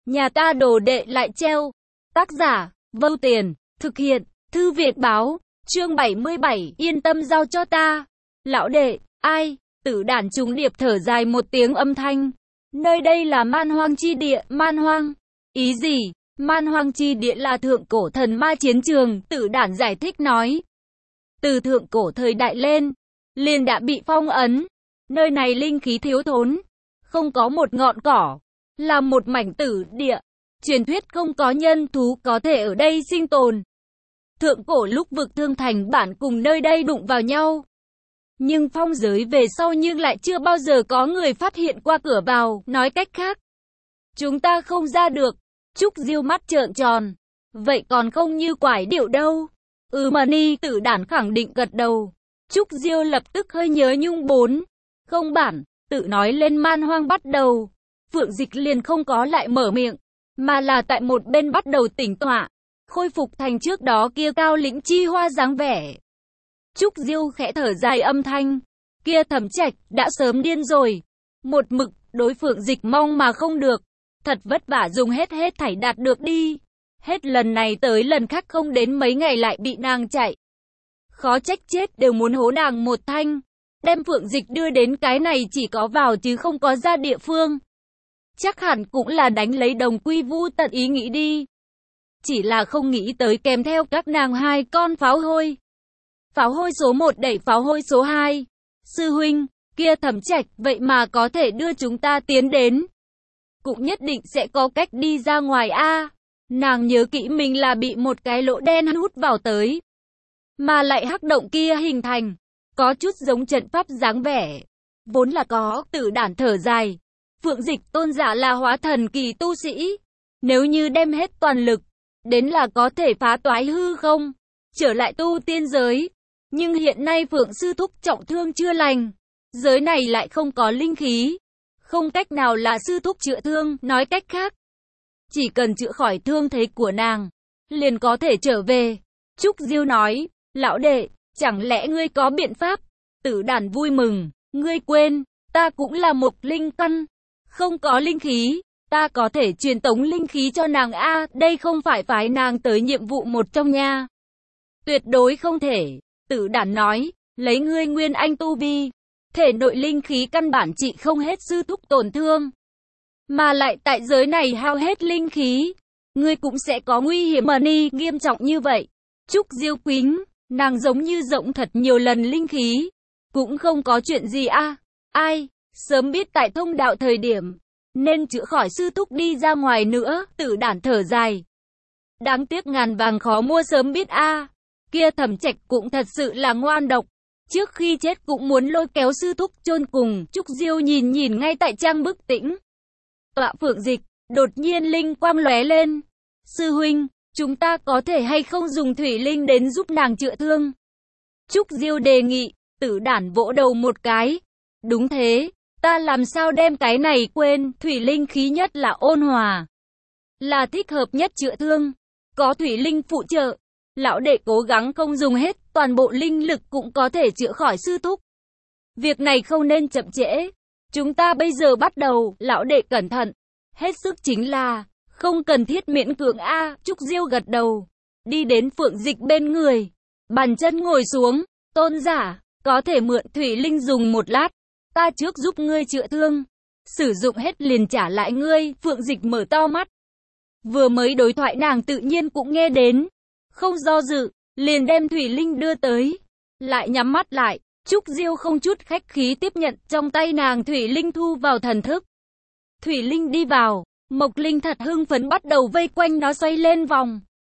Nhà ta đồ đệ lại treo. Tác giả, Vâu Tiền, thực hiện, Thư Viện Báo, chương 77, yên tâm giao cho ta. Lão đệ, ai? Tử Đản trùng điệp thở dài một tiếng âm thanh. Nơi đây là man hoang chi địa, man hoang. Ý gì? Man hoang chi địa là thượng cổ thần ma chiến trường, Tử Đản giải thích nói. Từ thượng cổ thời đại lên, liền đã bị phong ấn. Nơi này linh khí thiếu thốn, không có một ngọn cỏ, là một mảnh tử địa. Truyền thuyết không có nhân thú có thể ở đây sinh tồn. Thượng cổ lúc vực Thương Thành bản cùng nơi đây đụng vào nhau. Nhưng phong giới về sau nhưng lại chưa bao giờ có người phát hiện qua cửa vào, nói cách khác. Chúng ta không ra được. Trúc Diêu mắt trợn tròn. Vậy còn không như quải điệu đâu. Mani, Tử Đản khẳng định gật đầu. Trúc Diêu lập tức hơi nhớ nhung không bản, tự nói lên man hoang bắt đầu. Phượng Dịch liền không có lại mở miệng, mà là tại một bên bắt đầu tĩnh tọa, khôi phục thành trước đó kia cao lĩnh chi hoa dáng vẻ. Trúc Diêu khẽ thở dài âm thanh, kia Thẩm Trạch đã sớm điên rồi, một mực đối Phượng Dịch mong mà không được, thật vất vả dùng hết thảy đạt được đi, hết lần này tới lần khác không đến mấy ngày lại bị nàng chạy. Khó trách chết đều muốn hố nàng một thanh, đem Phượng Dịch đưa đến cái này chỉ có vào chứ không có ra địa phương. Chắc hẳn cũng là đánh lấy đồng quy vu tận ý nghĩ đi. Chỉ là không nghĩ tới kèm theo các nàng hai con pháo hôi. Pháo hôi số 1 đẩy pháo hôi số 2. Sư huynh, kia Thẩm Trạch vậy mà có thể đưa chúng ta tiến đến. Cũng nhất định sẽ có cách đi ra ngoài a. Nàng nhớ kỹ mình là bị một cái lỗ đen hút vào tới. Mà lại hắc động kia hình thành, có chút giống trận pháp dáng vẻ. Vốn là có, Tử Đản thở dài. Phượng Dịch tôn giả là hóa thần kỳ tu sĩ. Nếu như đem hết toàn lực, đến là có thể phá toái hư không, trở lại tu tiên giới. Nhưng hiện nay Phượng sư thúc trọng thương chưa lành. Giới này lại không có linh khí. Không cách nào là sư thúc chữa thương, nói cách khác. Chỉ cần chữa khỏi thương thế của nàng, liền có thể trở về. Trúc Diêu nói, lão đệ, chẳng lẽ ngươi có biện pháp? Tử Đản vui mừng, ngươi quên, ta cũng là một linh căn. Không có linh khí, ta có thể truyền tống linh khí cho nàng a, đây không phải phái nàng tới nhiệm vụ một trong nha. Tuyệt đối không thể, Tử Đản nói, lấy ngươi nguyên anh tu vi, thể nội linh khí căn bản trị không hết sư thúc tổn thương. Mà lại tại giới này hao hết linh khí, ngươi cũng sẽ có nguy hiểm nghiêm trọng như vậy. Trúc Diêu quính, nàng giống như rộng thật nhiều lần linh khí, cũng không có chuyện gì a. Ai, sớm biết tại thông đạo thời điểm, nên chữa khỏi sư thúc đi ra ngoài nữa, Tử Đản thở dài. Đáng tiếc ngàn vàng khó mua sớm biết a. Kia Thẩm Trạch cũng thật sự là ngoan độc, trước khi chết cũng muốn lôi kéo sư thúc chôn cùng. Trúc Diêu nhìn ngay tại trang bức tĩnh tọa Phượng Dịch, đột nhiên linh quang lóe lên. Sư huynh, chúng ta có thể hay không dùng thủy linh đến giúp nàng chữa thương? Trúc Diêu đề nghị. Tử Đản vỗ đầu một cái. Đúng thế, ta làm sao đem cái này quên, thủy linh khí nhất là ôn hòa, là thích hợp nhất chữa thương. Có thủy linh phụ trợ, lão đệ cố gắng không dùng hết toàn bộ linh lực cũng có thể chữa khỏi sư thúc. Việc này không nên chậm trễ. Chúng ta bây giờ bắt đầu, lão đệ cẩn thận. Hết sức chính là, không cần thiết miễn cưỡng a. Trúc Diêu gật đầu, đi đến Phượng Dịch bên người, bàn chân ngồi xuống. Tôn giả, có thể mượn thủy linh dùng một lát, ta trước giúp ngươi chữa thương, sử dụng hết liền trả lại ngươi. Phượng Dịch mở to mắt, vừa mới đối thoại nàng tự nhiên cũng nghe đến, không do dự, liền đem thủy linh đưa tới, lại nhắm mắt lại. Trúc Diêu không chút khách khí tiếp nhận trong tay nàng thủy linh thu vào thần thức. Thủy linh đi vào, Mộc Linh thật hưng phấn bắt đầu vây quanh nó xoay lên vòng.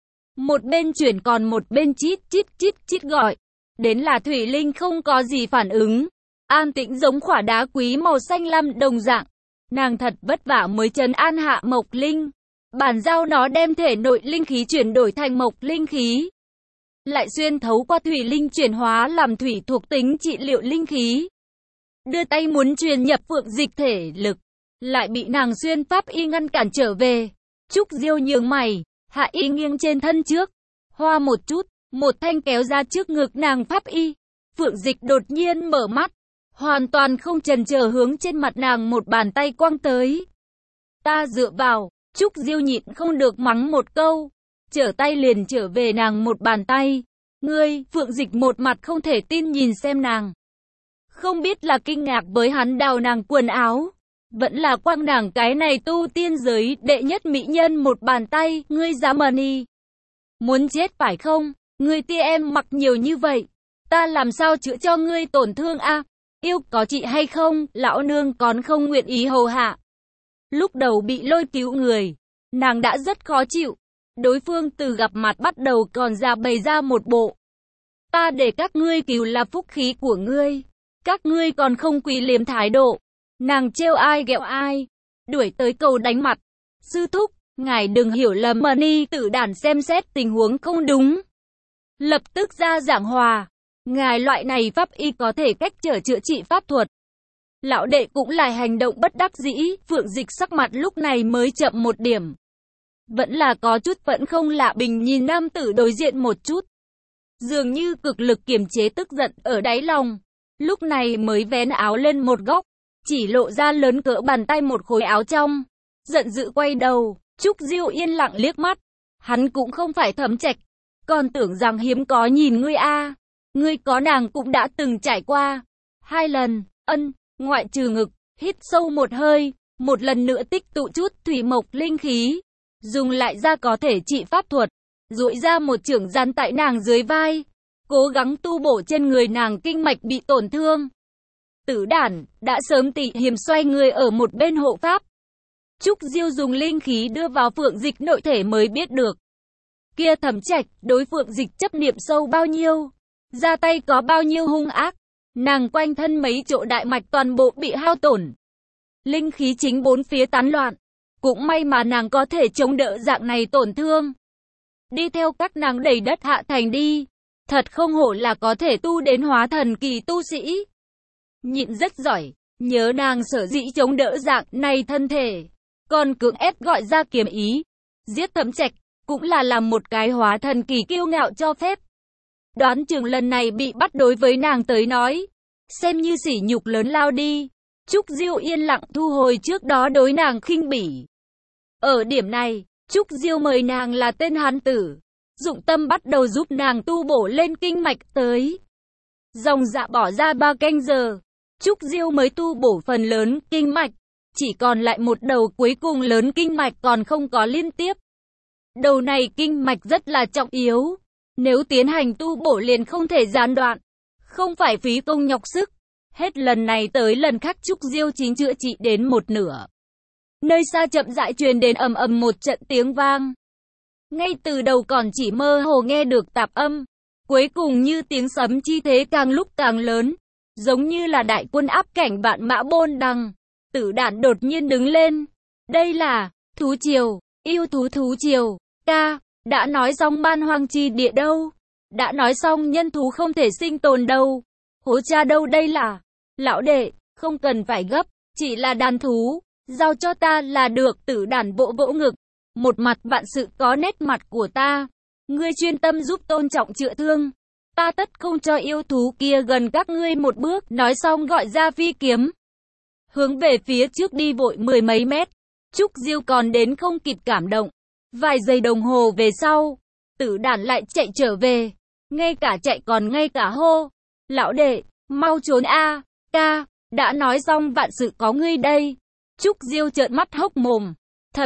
Một bên chuyển còn một bên chít chít gọi. Đến là thủy linh không có gì phản ứng, an tĩnh giống khỏa đá quý màu xanh lam đồng dạng. Nàng thật vất vả mới trấn an hạ Mộc Linh, bàn giao nó đem thể nội linh khí chuyển đổi thành Mộc Linh khí, lại xuyên thấu qua thủy linh chuyển hóa làm thủy thuộc tính trị liệu linh khí. Đưa tay muốn truyền nhập Phượng Dịch thể lực, lại bị nàng xuyên pháp y ngăn cản trở về. Trúc Diêu nhướng mày, hạ y nghiêng trên thân trước, hoa một chút, một thanh kéo ra trước ngực nàng pháp y. Phượng Dịch đột nhiên mở mắt, hoàn toàn không chần chờ hướng trên mặt nàng một bàn tay quăng tới. Ta dựa vào, Trúc Diêu nhịn không được mắng một câu, trở tay liền trở về nàng một bàn tay. Ngươi, Phượng Dịch một mặt không thể tin nhìn xem nàng. Không biết là kinh ngạc với hắn đào nàng quần áo, vẫn là quăng nàng cái này tu tiên giới đệ nhất mỹ nhân một bàn tay. Ngươi dám mani, muốn chết phải không? Ngươi tia em mặc nhiều như vậy, ta làm sao chữa cho ngươi tổn thương a? Yêu có chị hay không, lão nương còn không nguyện ý hầu hạ. Lúc đầu bị lôi cứu người, nàng đã rất khó chịu. Đối phương từ gặp mặt bắt đầu còn ra bày ra một bộ. Ta để các ngươi cứu là phúc khí của ngươi. Các ngươi còn không quỳ liếm thái độ. Nàng trêu ai ghẹo ai. Đuổi tới cầu đánh mặt. Sư thúc, ngài đừng hiểu lầm mà ni tử đàn xem xét tình huống không đúng. Lập tức ra giảng hòa. Ngài loại này pháp y có thể cách trở chữa trị pháp thuật. Lão đệ cũng lại hành động bất đắc dĩ. Phượng Dịch sắc mặt lúc này mới chậm một điểm. Vẫn là có chút vẫn không lạ bình nhìn nam tử đối diện một chút. Dường như cực lực kiềm chế tức giận ở đáy lòng. Lúc này mới vén áo lên một góc. Chỉ lộ ra lớn cỡ bàn tay một khối áo trong. Giận dữ quay đầu. Trúc Diêu yên lặng liếc mắt. Hắn cũng không phải Thẩm Trạch. Còn tưởng rằng hiếm có nhìn ngươi a. Ngươi có nàng cũng đã từng trải qua. 2 lần, ngoại trừ ngực, hít sâu một hơi. Một lần nữa tích tụ chút thủy mộc linh khí. Dùng lại ra có thể trị pháp thuật. Duỗi ra một chưởng dán tại nàng dưới vai. Cố gắng tu bổ trên người nàng kinh mạch bị tổn thương. Tử đản, đã sớm tỉ hiểm xoay người ở một bên hộ pháp. Trúc Diêu dùng linh khí đưa vào Phượng Dịch nội thể mới biết được. Kia Thẩm Trạch, đối Phượng Dịch chấp niệm sâu bao nhiêu. Ra tay có bao nhiêu hung ác. Nàng quanh thân mấy chỗ đại mạch toàn bộ bị hao tổn. Linh khí chính bốn phía tán loạn. Cũng may mà nàng có thể chống đỡ dạng này tổn thương. Đi theo các nàng đẩy đất hạ thành đi. Thật không hổ là có thể tu đến hóa thần kỳ tu sĩ. Nhịn rất giỏi. Nhớ nàng sở dĩ chống đỡ dạng này thân thể. Còn cưỡng ép gọi ra kiếm ý. Giết Thẩm Trạch. Cũng là làm một cái hóa thần kỳ kiêu ngạo cho phép. Đoán chừng lần này bị bắt đối với nàng tới nói. Xem như sỉ nhục lớn lao đi. Trúc Diêu yên lặng thu hồi trước đó đối nàng khinh bỉ. Ở điểm này, Trúc Diêu mời nàng là tên hán tử. Dụng tâm bắt đầu giúp nàng tu bổ lên kinh mạch tới. Dòng dạ bỏ ra 3 canh giờ. Trúc Diêu mới tu bổ phần lớn kinh mạch. Chỉ còn lại một đầu cuối cùng lớn kinh mạch còn không có liên tiếp. Đầu này kinh mạch rất là trọng yếu. Nếu tiến hành tu bổ liền không thể gián đoạn. Không phải phí công nhọc sức. Hết lần này tới lần khác Trúc Diêu chính chữa trị đến một nửa. Nơi xa chậm rãi truyền đến ầm ầm một trận tiếng vang. Ngay từ đầu còn chỉ mơ hồ nghe được tạp âm. Cuối cùng như tiếng sấm chi thế càng lúc càng lớn. Giống như là đại quân áp cảnh vạn mã bôn đằng. Tử đản đột nhiên đứng lên. Đây là thú triều, yêu thú thú triều. Ta đã nói xong man hoang chi địa đâu. Đã nói xong nhân thú không thể sinh tồn đâu. Hố cha đâu đây là. Lão đệ, không cần phải gấp. Chỉ là đàn thú. Giao cho ta là được. Tử đản vỗ vỗ ngực. Một mặt vạn sự có nét mặt của ta. Ngươi chuyên tâm giúp tôn trọng chữa thương. Ta tất không cho yêu thú kia gần các ngươi một bước. Nói xong gọi ra phi kiếm. Hướng về phía trước đi vội 10 mấy mét. Trúc Diêu còn đến không kịp cảm động. Vài giây đồng hồ về sau. Tử đản lại chạy trở về. Ngay cả chạy còn ngay cả hô. Lão đệ, mau trốn a. Ca, đã nói xong vạn sự có ngươi đây. Trúc Diêu trợn mắt hốc mồm. Thập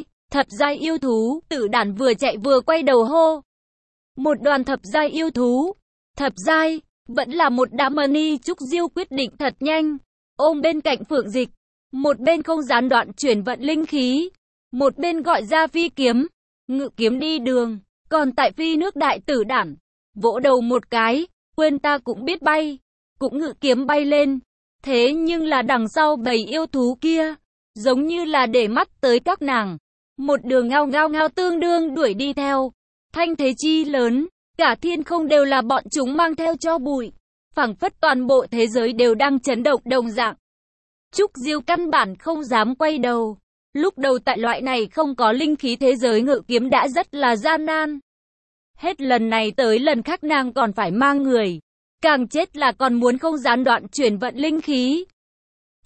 giai yêu thú. Tử đản vừa chạy vừa quay đầu hô. Một đoàn thập giai yêu thú. Thập giai, vẫn là một đám mani. Trúc Diêu quyết định thật nhanh. Ôm bên cạnh Phượng Dịch. Một bên không gián đoạn chuyển vận linh khí. Một bên gọi ra phi kiếm. Ngự kiếm đi đường. Còn tại phi nước đại tử đản. Vỗ đầu một cái. Quên ta cũng biết bay. Cũng ngự kiếm bay lên. Thế nhưng là đằng sau bầy yêu thú kia. Giống như là để mắt tới các nàng. Một đường ngao tương đương đuổi đi theo. Thanh thế chi lớn. Cả thiên không đều là bọn chúng mang theo cho bụi. Phảng phất toàn bộ thế giới đều đang chấn động đồng dạng. Trúc Diêu căn bản không dám quay đầu. Lúc đầu tại loại này không có linh khí thế giới ngự kiếm đã rất là gian nan. Hết lần này tới lần khác nàng còn phải mang người. Càng chết là còn muốn không gián đoạn chuyển vận linh khí.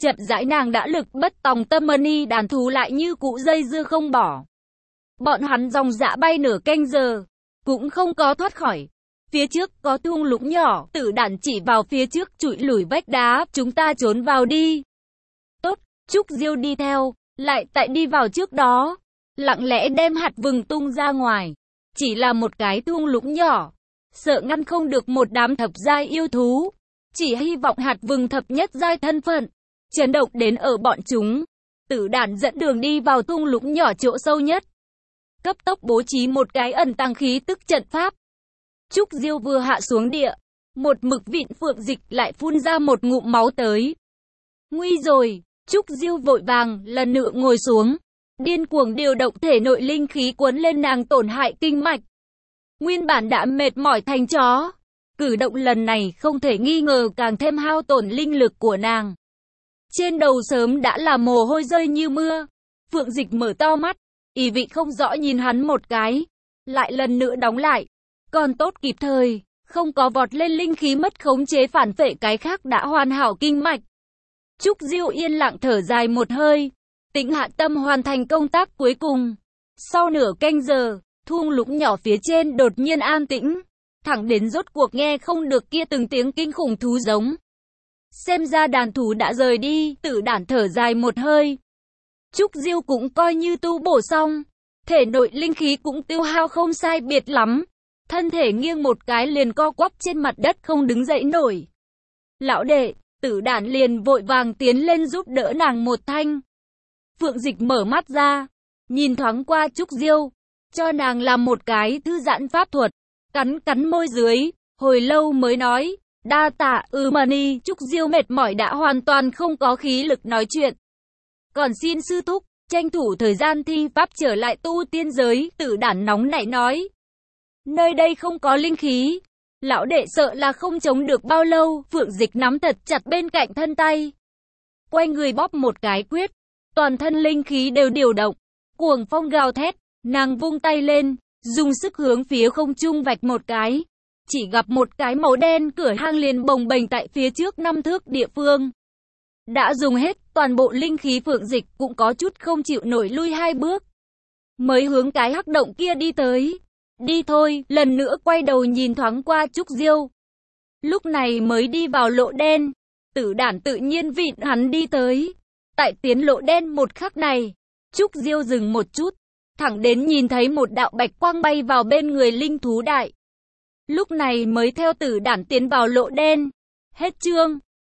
Chậm rãi nàng đã lực bất tòng tâm, mani đàn thú lại như cũ dây dưa không bỏ. Bọn hắn dòng dã bay nửa canh giờ, cũng không có thoát khỏi. Phía trước có thung lũng nhỏ, Tử Đản chỉ vào phía trước trụi lủi vách đá, chúng ta trốn vào đi. Tốt, Trúc Diêu đi theo, lại tại đi vào trước đó, lặng lẽ đem hạt vừng tung ra ngoài. Chỉ là một cái thung lũng nhỏ, sợ ngăn không được một đám thập giai yêu thú. Chỉ hy vọng hạt vừng thập nhất giai thân phận chấn động đến ở bọn chúng. Tử Đản dẫn đường đi vào thung lũng nhỏ chỗ sâu nhất, cấp tốc bố trí một cái ẩn tàng khí tức trận pháp. Trúc Diêu vừa hạ xuống địa, một mực vịn Phượng Dịch lại phun ra một ngụm máu tới. Nguy rồi, Trúc Diêu vội vàng lần nữa ngồi xuống, điên cuồng điều động thể nội linh khí cuốn lên nàng tổn hại kinh mạch. Nguyên bản đã mệt mỏi thành chó, cử động lần này không thể nghi ngờ càng thêm hao tổn linh lực của nàng. Trên đầu sớm đã là mồ hôi rơi như mưa. Phượng Dịch mở to mắt, ý vị không rõ nhìn hắn một cái, lại lần nữa đóng lại. Còn tốt kịp thời, không có vọt lên linh khí mất khống chế phản phệ cái khác đã hoàn hảo kinh mạch. Trúc Diêu yên lặng thở dài một hơi, tĩnh hạ tâm hoàn thành công tác cuối cùng. Sau nửa canh giờ, thung lũng nhỏ phía trên đột nhiên an tĩnh, thẳng đến rốt cuộc nghe không được kia từng tiếng kinh khủng thú giống. Xem ra đàn thú đã rời đi, Tử Đản thở dài một hơi. Trúc Diêu cũng coi như tu bổ xong, thể nội linh khí cũng tiêu hao không sai biệt lắm. Thân thể nghiêng một cái liền co quắp trên mặt đất không đứng dậy nổi. Lão đệ, Tử Đản liền vội vàng tiến lên giúp đỡ nàng một thanh. Phượng Dịch mở mắt ra, nhìn thoáng qua Trúc Diêu, cho nàng làm một cái thư giãn pháp thuật, cắn môi dưới, hồi lâu mới nói, đa tạ mani. Trúc Diêu mệt mỏi đã hoàn toàn không có khí lực nói chuyện. Còn xin sư thúc, tranh thủ thời gian thi pháp trở lại tu tiên giới, Tử Đản nóng nảy nói. Nơi đây không có linh khí, lão đệ sợ là không chống được bao lâu. Phượng Dịch nắm thật chặt bên cạnh thân tay, quay người bóp một cái quyết, toàn thân linh khí đều điều động, cuồng phong gào thét, nàng vung tay lên, dùng sức hướng phía không trung vạch một cái, chỉ gặp một cái màu đen cửa hang liền bồng bềnh tại phía trước 5 thước địa phương. Đã dùng hết toàn bộ linh khí, Phượng Dịch cũng có chút không chịu nổi lui 2 bước, mới hướng cái hắc động kia đi tới. Đi thôi, lần nữa quay đầu nhìn thoáng qua Trúc Diêu. Lúc này mới đi vào lỗ đen, Tử Đản tự nhiên vịn hắn đi tới. Tại tiến lỗ đen một khắc này, Trúc Diêu dừng một chút, thẳng đến nhìn thấy một đạo bạch quang bay vào bên người linh thú đại. Lúc này mới theo Tử Đản tiến vào lỗ đen. Hết chương.